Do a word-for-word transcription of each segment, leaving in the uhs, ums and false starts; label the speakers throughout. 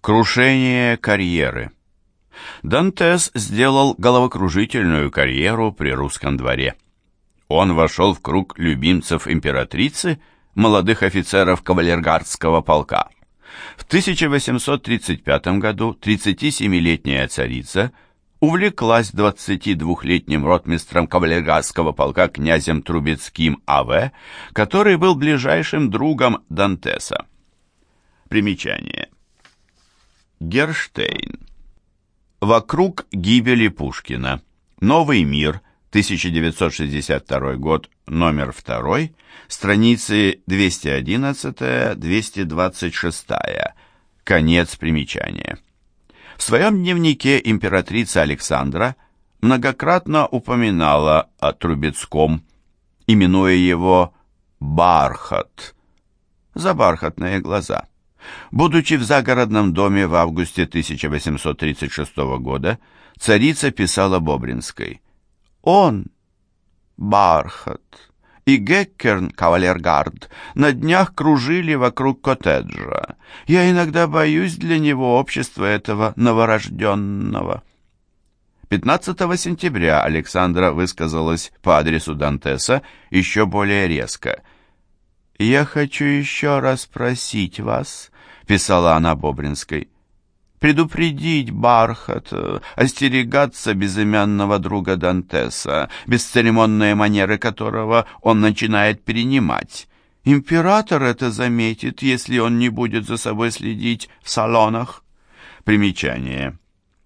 Speaker 1: Крушение карьеры. Дантес сделал головокружительную карьеру при русском дворе. Он вошел в круг любимцев императрицы, молодых офицеров кавалергардского полка. В тысяча восемьсот тридцать пятом году тридцатисемилетняя царица увлеклась двадцатидвухлетним ротмистром кавалергардского полка князем Трубецким А В, который был ближайшим другом Дантеса. Примечание. Герштейн. Вокруг гибели Пушкина. Новый мир, тысяча девятьсот шестьдесят второй год, номер два, страницы двести одиннадцать - двести двадцать шесть. Конец примечания. В своем дневнике императрица Александра многократно упоминала о Трубецком, именуя его «бархат» за бархатные глаза. Будучи в загородном доме в августе тысяча восемьсот тридцать шестого года, царица писала Бобринской: «Он, бархат, и Геккерн, кавалергард, на днях кружили вокруг коттеджа. Я иногда боюсь для него общества этого новорожденного». пятнадцатого сентября Александра высказалась по адресу Дантеса еще более резко. «Я хочу еще раз просить вас», — писала она Бобринской, «предупредить бархат, остерегаться безымянного друга Дантеса, бесцеремонные манеры которого он начинает перенимать. Император это заметит, если он не будет за собой следить в салонах». Примечание.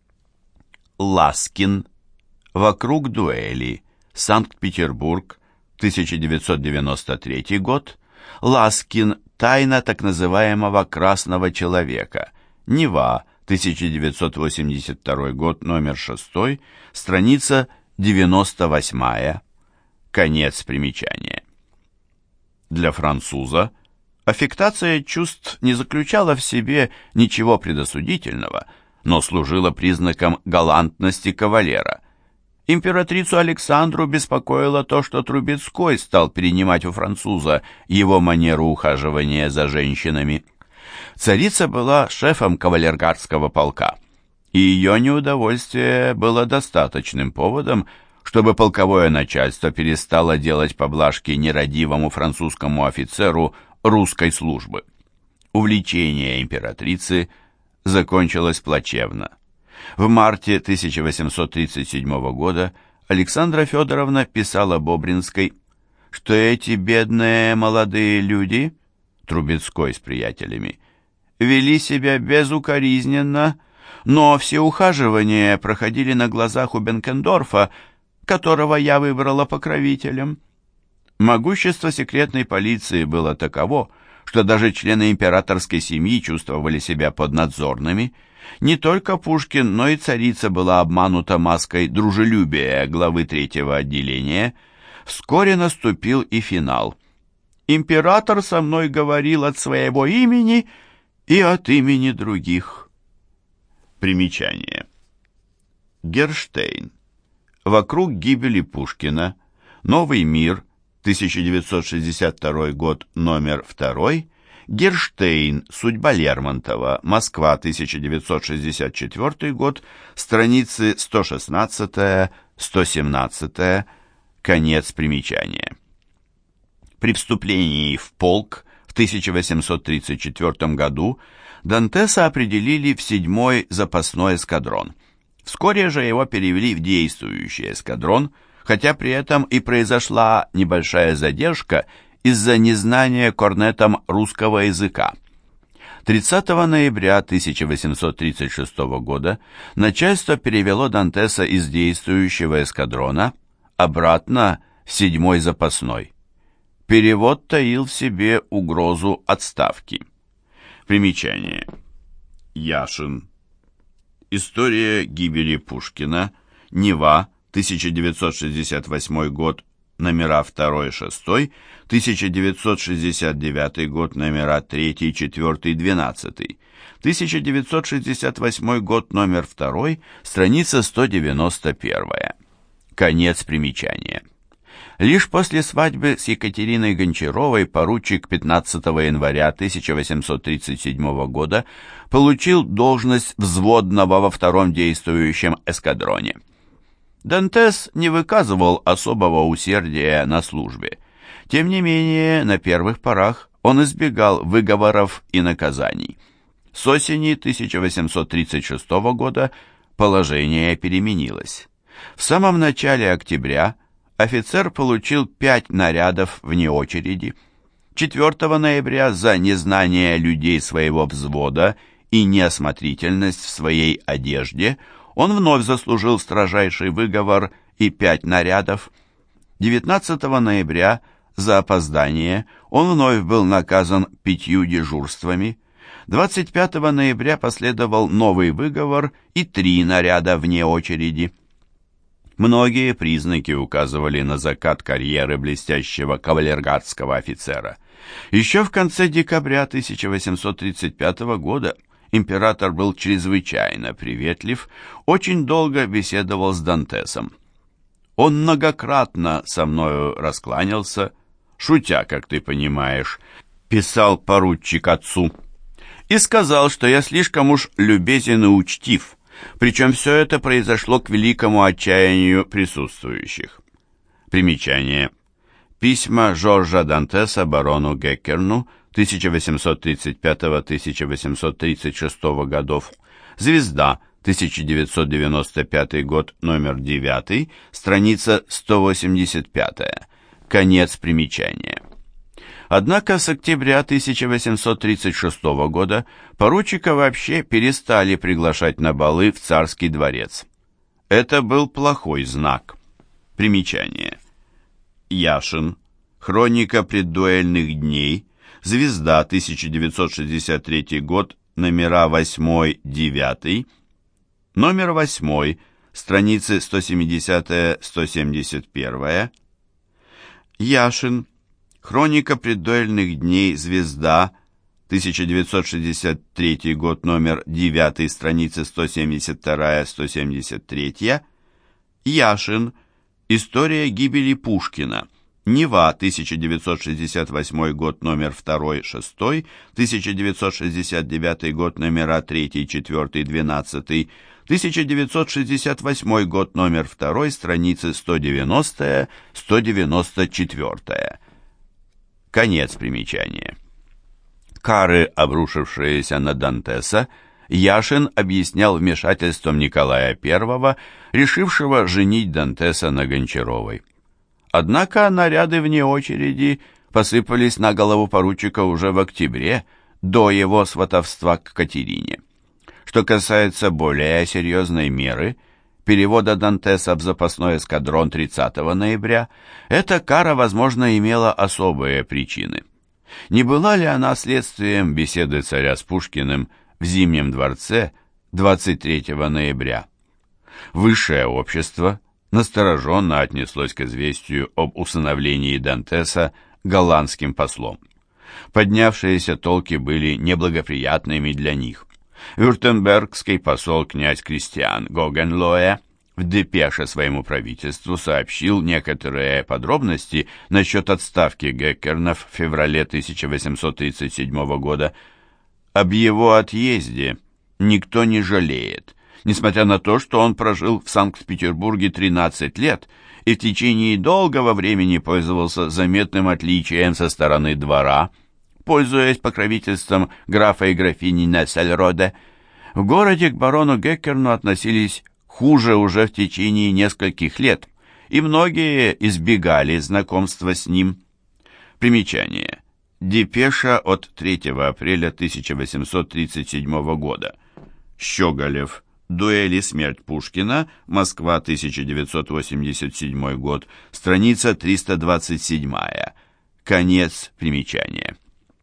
Speaker 1: Ласкин. Вокруг дуэли. Санкт-Петербург, тысяча девятьсот девяносто третий год. Ласкин. Тайна так называемого «красного человека». Нева, тысяча девятьсот восемьдесят второй год, номер шесть, страница девяносто восьмая. Конец примечания. Для француза аффектация чувств не заключала в себе ничего предосудительного, но служила признаком галантности кавалера. Императрицу Александру беспокоило то, что Трубецкой стал перенимать у француза его манеру ухаживания за женщинами. Царица была шефом кавалергардского полка, и ее неудовольствие было достаточным поводом, чтобы полковое начальство перестало делать поблажки нерадивому французскому офицеру русской службы. Увлечение императрицы закончилось плачевно. В марте тысяча восемьсот тридцать седьмого года Александра Федоровна писала Бобринской, что эти бедные молодые люди, Трубецкой с приятелями, вели себя безукоризненно, но все ухаживания проходили на глазах у Бенкендорфа, которого я выбрала покровителем. Могущество секретной полиции было таково, что даже члены императорской семьи чувствовали себя поднадзорными. Не только Пушкин, но и царица была обманута маской дружелюбия главы третьего отделения. Вскоре наступил и финал. «Император со мной говорил от своего имени и от имени других». Примечание. Герштейн. Вокруг гибели Пушкина. Новый мир. тысяча девятьсот шестьдесят второй год, номер два. Герштейн. Судьба Лермонтова. Москва, тысяча девятьсот шестьдесят четвертый год. Страницы сто шестнадцать - сто семнадцать. Конец примечания. При вступлении в полк в тысяча восемьсот тридцать четвертом году Дантеса определили в седьмой запасной эскадрон. Вскоре же его перевели в действующий эскадрон, хотя при этом и произошла небольшая задержка из-за незнания корнетом русского языка. тридцатого ноября тысяча восемьсот тридцать шестого года начальство перевело Дантеса из действующего эскадрона обратно в седьмой запасной. Перевод таил в себе угрозу отставки. Примечание. Яшин. История гибели Пушкина. Нева, тысяча девятьсот шестьдесят восьмой год, номера два шесть, тысяча девятьсот шестьдесят девятый год, номера три четыре двенадцать, тысяча девятьсот шестьдесят восьмой год, номер два, страница сто девяносто один. Конец примечания. Лишь после свадьбы с Екатериной Гончаровой поручик пятнадцатого января тысяча восемьсот тридцать седьмого года получил должность взводного во втором действующем эскадроне. Дантес не выказывал особого усердия на службе. Тем не менее, на первых порах он избегал выговоров и наказаний. С осени тысяча восемьсот тридцать шестого года положение переменилось. В самом начале октября офицер получил пять нарядов вне очереди. четвёртого ноября за незнание людей своего взвода и неосмотрительность в своей одежде он вновь заслужил строжайший выговор и пять нарядов. девятнадцатого ноября за опоздание он вновь был наказан пятью дежурствами. двадцать пятого ноября последовал новый выговор и три наряда вне очереди. Многие признаки указывали на закат карьеры блестящего кавалергардского офицера. Еще в конце декабря тысяча восемьсот тридцать пятого года император был чрезвычайно приветлив, очень долго беседовал с Дантесом. Он многократно со мною раскланялся, шутя, как ты понимаешь, писал поручик отцу, и сказал, что я слишком уж любезен и учтив, причем все это произошло к великому отчаянию присутствующих. Примечание. Письма Жоржа Дантеса барону Геккерну тысяча восемьсот тридцать пятого — тысяча восемьсот тридцать шестого годов. Звезда, тысяча девятьсот девяносто пятый год, номер девять, страница сто восемьдесят пять. Конец примечания. Однако с октября тысяча восемьсот тридцать шестого года поручика вообще перестали приглашать на балы в царский дворец. Это был плохой знак. Примечание. Яшин. Хроника преддуэльных дней. Звезда, тысяча девятьсот шестьдесят третий год, номера восемь девять. Номер восемь, страницы сто семьдесят — сто семьдесят один. Яшин. Хроника преддуэльных дней. Звезда, тысяча девятьсот шестьдесят третий год, номер девять, страницы сто семьдесят два — сто семьдесят три. Яшин. История гибели Пушкина. Нева, тысяча девятьсот шестьдесят восьмой год, номер два — шесть, тысяча девятьсот шестьдесят девятый год, номера три, четыре, двенадцать, тысяча девятьсот шестьдесят восьмой год, номер два, страницы сто девяносто — сто девяносто четыре. Конец примечания. Кары, обрушившиеся на Дантеса, Яшин объяснял вмешательством Николая Первого, решившего женить Дантеса на Гончаровой. Однако наряды вне очереди посыпались на голову поручика уже в октябре, до его сватовства к Катерине. Что касается более серьезной меры, перевода Дантеса в запасной эскадрон тридцатого ноября, эта кара, возможно, имела особые причины. Не была ли она следствием беседы царя с Пушкиным в Зимнем дворце двадцать третьего ноября? Высшее общество настороженно отнеслось к известию об усыновлении Дантеса голландским послом. Поднявшиеся толки были неблагоприятными для них. Вюртембергский посол князь Кристиан Гогенлоэ в депеше своему правительству сообщил некоторые подробности насчет отставки Геккерна в феврале тысяча восемьсот тридцать седьмого года. Об его отъезде никто не жалеет, несмотря на то, что он прожил в Санкт-Петербурге тринадцать лет и в течение долгого времени пользовался заметным отличием со стороны двора, пользуясь покровительством графа и графини Нессельроде. В городе к барону Геккерну относились хуже уже в течение нескольких лет, и многие избегали знакомства с ним. Примечание. Депеша от третьего апреля тысяча восемьсот тридцать седьмого года. Щеголев. Дуэль и смерть Пушкина. Москва, тысяча девятьсот восемьдесят седьмой год. Страница триста двадцать семь. Конец примечания.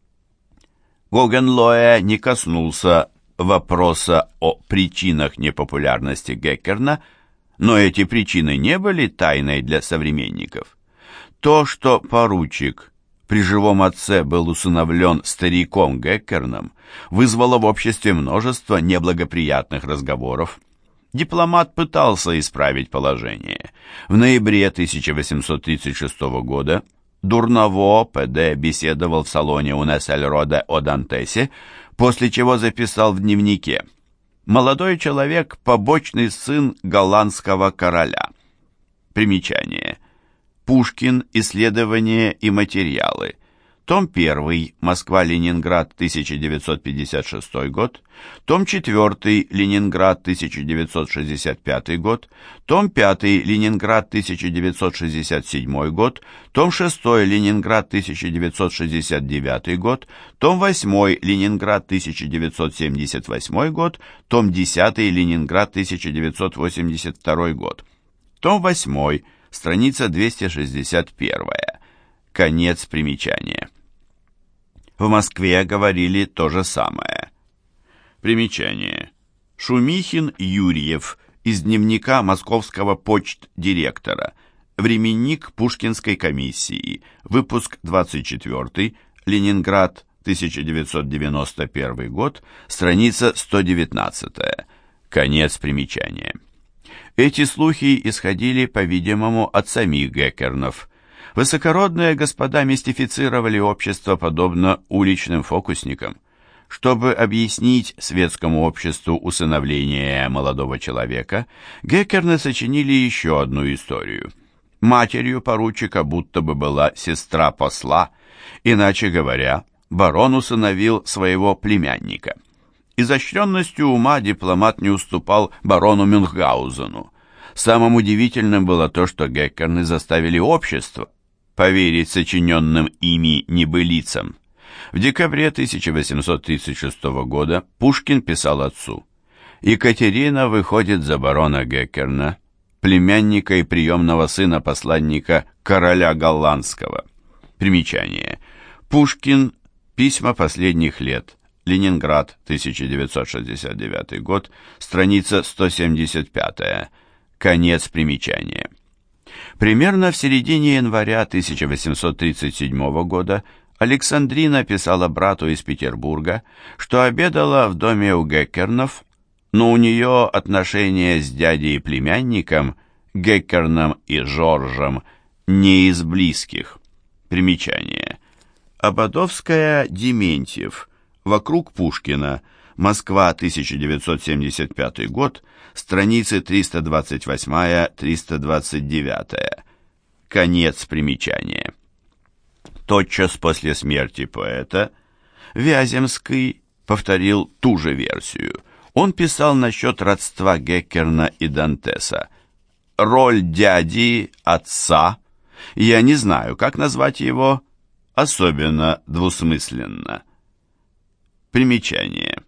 Speaker 1: Гогенлоэ не коснулся вопроса о причинах непопулярности Геккерна, но эти причины не были тайной для современников. То, что поручик при живом отце был усыновлен стариком Геккерном, вызвало в обществе множество неблагоприятных разговоров. Дипломат пытался исправить положение. В ноябре тысяча восемьсот тридцать шестого года Дурново ПД беседовал в салоне у Нессельроде о Дантесе, после чего записал в дневнике: «Молодой человек – побочный сын голландского короля». Примечание. Пушкин. Исследования и материалы. Том один. Москва-Ленинград, тысяча девятьсот пятьдесят шестой год. Том четыре. Ленинград, тысяча девятьсот шестьдесят пятый год. Том пять. Ленинград, тысяча девятьсот шестьдесят седьмой год. Том шесть. Ленинград, тысяча девятьсот шестьдесят девятый год. Том восемь. Ленинград, тысяча девятьсот семьдесят восьмой год. Том десять. Ленинград, тысяча девятьсот восемьдесят второй год. Том восемь. Страница двести шестьдесят первая. Конец примечания. В Москве говорили то же самое. Примечание. Шумихин Юрьев из дневника московского почт-директора. Временник Пушкинской комиссии. Выпуск двадцать четвёртый. Ленинград, тысяча девятьсот девяносто первый год. Страница сто девятнадцатая. Конец примечания. Эти слухи исходили, по-видимому, от самих Геккернов. Высокородные господа мистифицировали общество подобно уличным фокусникам. Чтобы объяснить светскому обществу усыновление молодого человека, Геккерны сочинили еще одну историю. Матерью поручика будто бы была сестра посла, иначе говоря, барон усыновил своего племянника. Изощренностью ума дипломат не уступал барону Мюнхгаузену. Самым удивительным было то, что Геккерны заставили общество поверить сочиненным ими небылицам. В декабре тысяча восемьсот тридцать шестого года Пушкин писал отцу: «Екатерина выходит за барона Геккерна, племянника и приемного сына посланника короля голландского». Примечание. Пушкин. Письма последних лет. Ленинград, тысяча девятьсот шестьдесят девятый год, страница сто семьдесят пятая. Конец примечания. Примерно в середине января тысяча восемьсот тридцать седьмого года Александрина писала брату из Петербурга, что обедала в доме у Геккернов, но у нее отношения с дядей и племянником, Геккерном и Жоржем, не из близких. Примечание. Ободовская, Дементьев. Вокруг Пушкина. Москва, тысяча девятьсот семьдесят пятый год. Страницы триста двадцать восемь — триста двадцать девять. Конец примечания. Тотчас после смерти поэта Вяземский повторил ту же версию. Он писал насчет родства Геккерна и Дантеса. Роль дяди, отца, я не знаю, как назвать его, особенно двусмысленно. Примечание.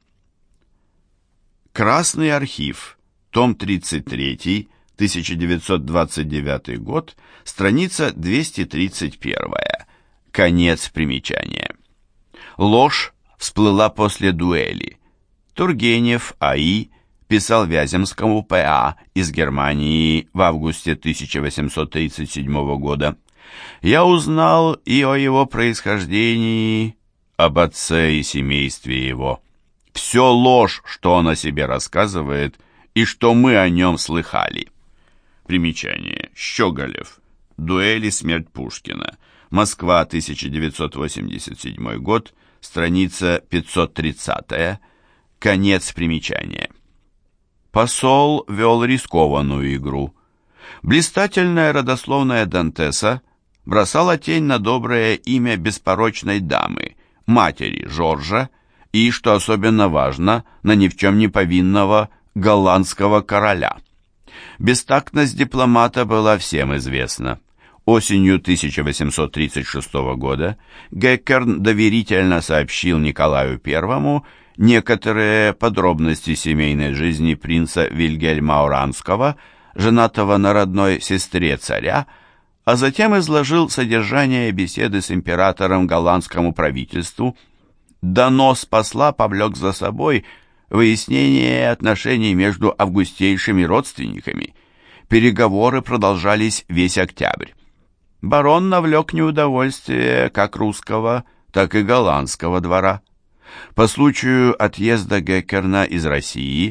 Speaker 1: Красный архив, том тридцать три, тысяча девятьсот двадцать девятый год, страница двести тридцать один. Конец примечания. Ложь всплыла после дуэли. Тургенев А И писал Вяземскому П А из Германии в августе тысяча восемьсот тридцать седьмого года. «Я узнал и о его происхождении, об отце и семействе его. Все ложь, что он о себе рассказывает, и что мы о нем слыхали». Примечание. Щеголев. Дуэль и смерть Пушкина. Москва, тысяча девятьсот восемьдесят седьмой год, страница пятьсот тридцать. Конец примечания. Посол вел рискованную игру. Блистательная родословная Дантеса бросала тень на доброе имя беспорочной дамы, матери Жоржа, и, что особенно важно, на ни в чем не повинного голландского короля. Бестактность дипломата была всем известна. Осенью тысяча восемьсот тридцать шестого года Геккерн доверительно сообщил Николаю Первому некоторые подробности семейной жизни принца Вильгельма Оранского, женатого на родной сестре царя, а затем изложил содержание беседы с императором голландскому правительству. Донос посла повлек за собой выяснение отношений между августейшими родственниками. Переговоры продолжались весь октябрь. Барон навлек неудовольствие как русского, так и голландского двора. По случаю отъезда Геккерна из России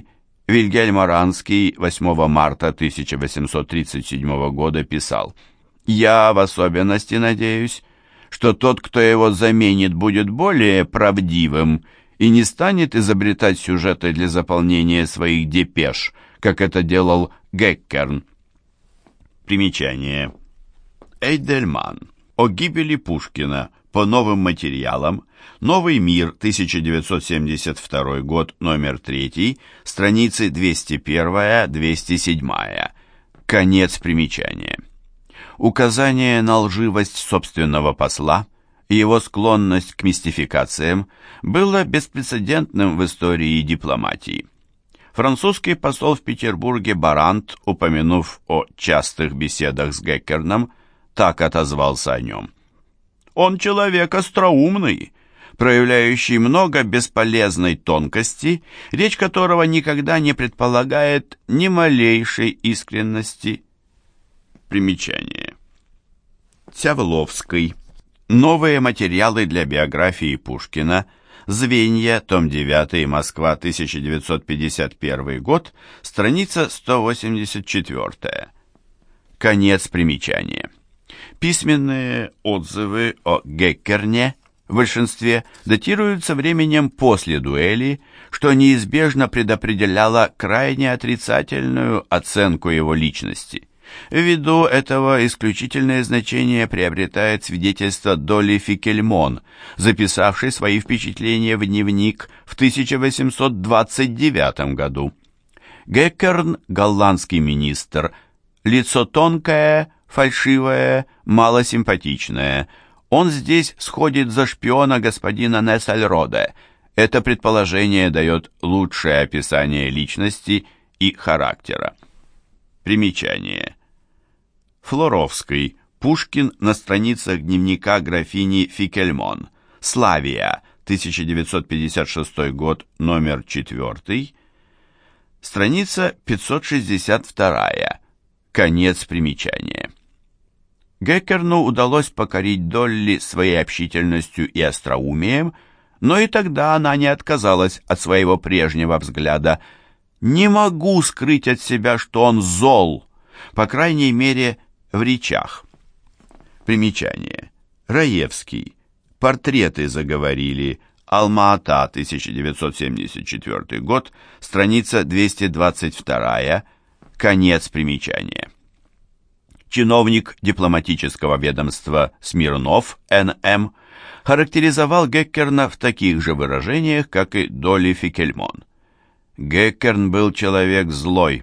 Speaker 1: Вильгельм Оранский восьмого марта тысяча восемьсот тридцать седьмого года писал: «Я в особенности надеюсь, что тот, кто его заменит, будет более правдивым и не станет изобретать сюжеты для заполнения своих депеш, как это делал Геккерн». Примечание. Эйдельман. О гибели Пушкина. По новым материалам. Новый мир, тысяча девятьсот семьдесят второй год, номер три, страницы двести один - двести семь. Конец примечания. Указание на лживость собственного посла и его склонность к мистификациям было беспрецедентным в истории дипломатии. Французский посол в Петербурге Барант, упомянув о частых беседах с Геккерном, так отозвался о нем: «Он человек остроумный, проявляющий много бесполезной тонкости, речь которого никогда не предполагает ни малейшей искренности». Примечание. Цявловский. Новые материалы для биографии Пушкина. Звенья, том девятый, Москва, тысяча девятьсот пятьдесят первый год, страница сто восемьдесят четыре. Конец примечания. Письменные отзывы о Геккерне в большинстве датируются временем после дуэли, что неизбежно предопределяло крайне отрицательную оценку его личности. Ввиду этого исключительное значение приобретает свидетельство Долли Фикельмон, записавшей свои впечатления в дневник в тысяча восемьсот двадцать девятом году. Геккерн, голландский министр, лицо тонкое, фальшивое, малосимпатичное. Он здесь сходит за шпиона господина Нессельроде. Это предположение дает лучшее описание личности и характера. Примечание. Флоровский. Пушкин на страницах дневника графини Фикельмон. Славия. тысяча девятьсот пятьдесят шестой год, номер четыре. Страница пятьсот шестьдесят два. Конец примечания. Геккерну удалось покорить Долли своей общительностью и остроумием, но и тогда она не отказалась от своего прежнего взгляда. «Не могу скрыть от себя, что он зол, по крайней мере, в речах». Примечание. Раевский. Портреты заговорили. Алма-Ата, тысяча девятьсот семьдесят четвёртый год, страница двести двадцать два. Конец примечания. Чиновник дипломатического ведомства Смирнов, Н М, характеризовал Геккерна в таких же выражениях, как и Долли Фикельмон. Геккерн был человек злой,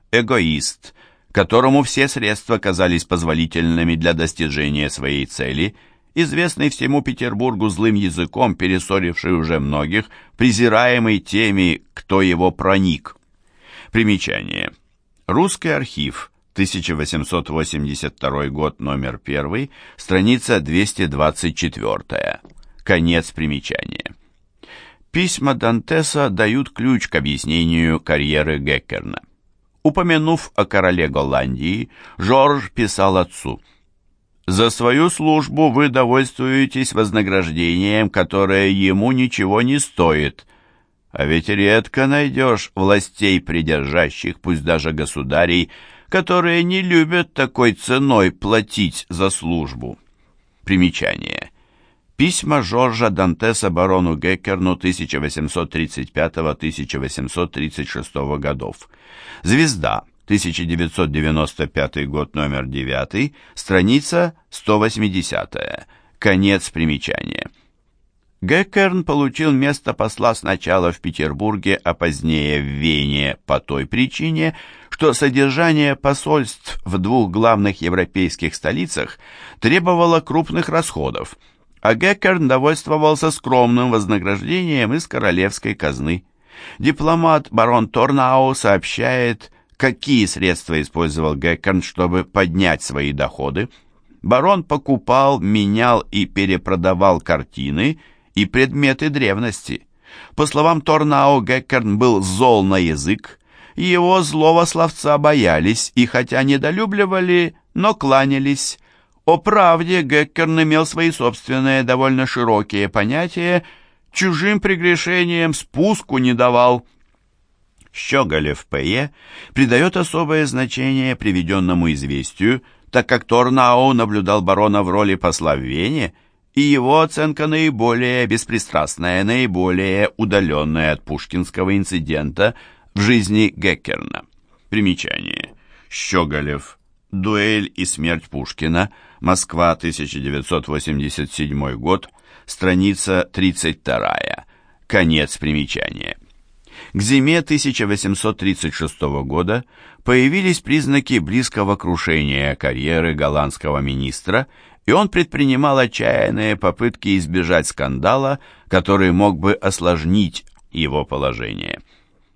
Speaker 1: эгоист, которому все средства казались позволительными для достижения своей цели, известный всему Петербургу злым языком, перессоривший уже многих, презираемый теми, кто его проник. Примечание. Русский архив, тысяча восемьсот восемьдесят второй год, номер один, страница двести двадцать четыре. Конец примечания. Письма Дантеса дают ключ к объяснению карьеры Геккерна. Упомянув о короле Голландии, Жорж писал отцу: «За свою службу вы довольствуетесь вознаграждением, которое ему ничего не стоит. А ведь редко найдешь властей придержащих, пусть даже государей, которые не любят такой ценой платить за службу». Примечание. Письма Жоржа Дантеса барону Геккерну тысяча восемьсот тридцать пятого — тысяча восемьсот тридцать шестого годов. Звезда, тысяча девятьсот девяносто пятый год, номер девять, страница сто восемьдесят. Конец примечания. Геккерн получил место посла сначала в Петербурге, а позднее в Вене по той причине, что содержание посольств в двух главных европейских столицах требовало крупных расходов, а Геккерн довольствовался скромным вознаграждением из королевской казны. Дипломат барон Торнау сообщает, какие средства использовал Геккерн, чтобы поднять свои доходы. Барон покупал, менял и перепродавал картины и предметы древности. По словам Торнау, Геккерн был зол на язык, его злого словца боялись и хотя недолюбливали, но кланялись. О правде Геккерн имел свои собственные довольно широкие понятия, чужим прегрешениям спуску не давал. С Щеголев П Е придает особое значение приведенному известию, так как Торнау наблюдал барона в роли посла в Вене, и его оценка наиболее беспристрастная, наиболее удаленная от пушкинского инцидента в жизни Геккерна. Примечание. Щеголев. Дуэль и смерть Пушкина. Москва, тысяча девятьсот восемьдесят седьмой год. Страница тридцать вторая. Конец примечания. К зиме тысяча восемьсот тридцать шестого года появились признаки близкого крушения карьеры голландского министра, и он предпринимал отчаянные попытки избежать скандала, который мог бы осложнить его положение.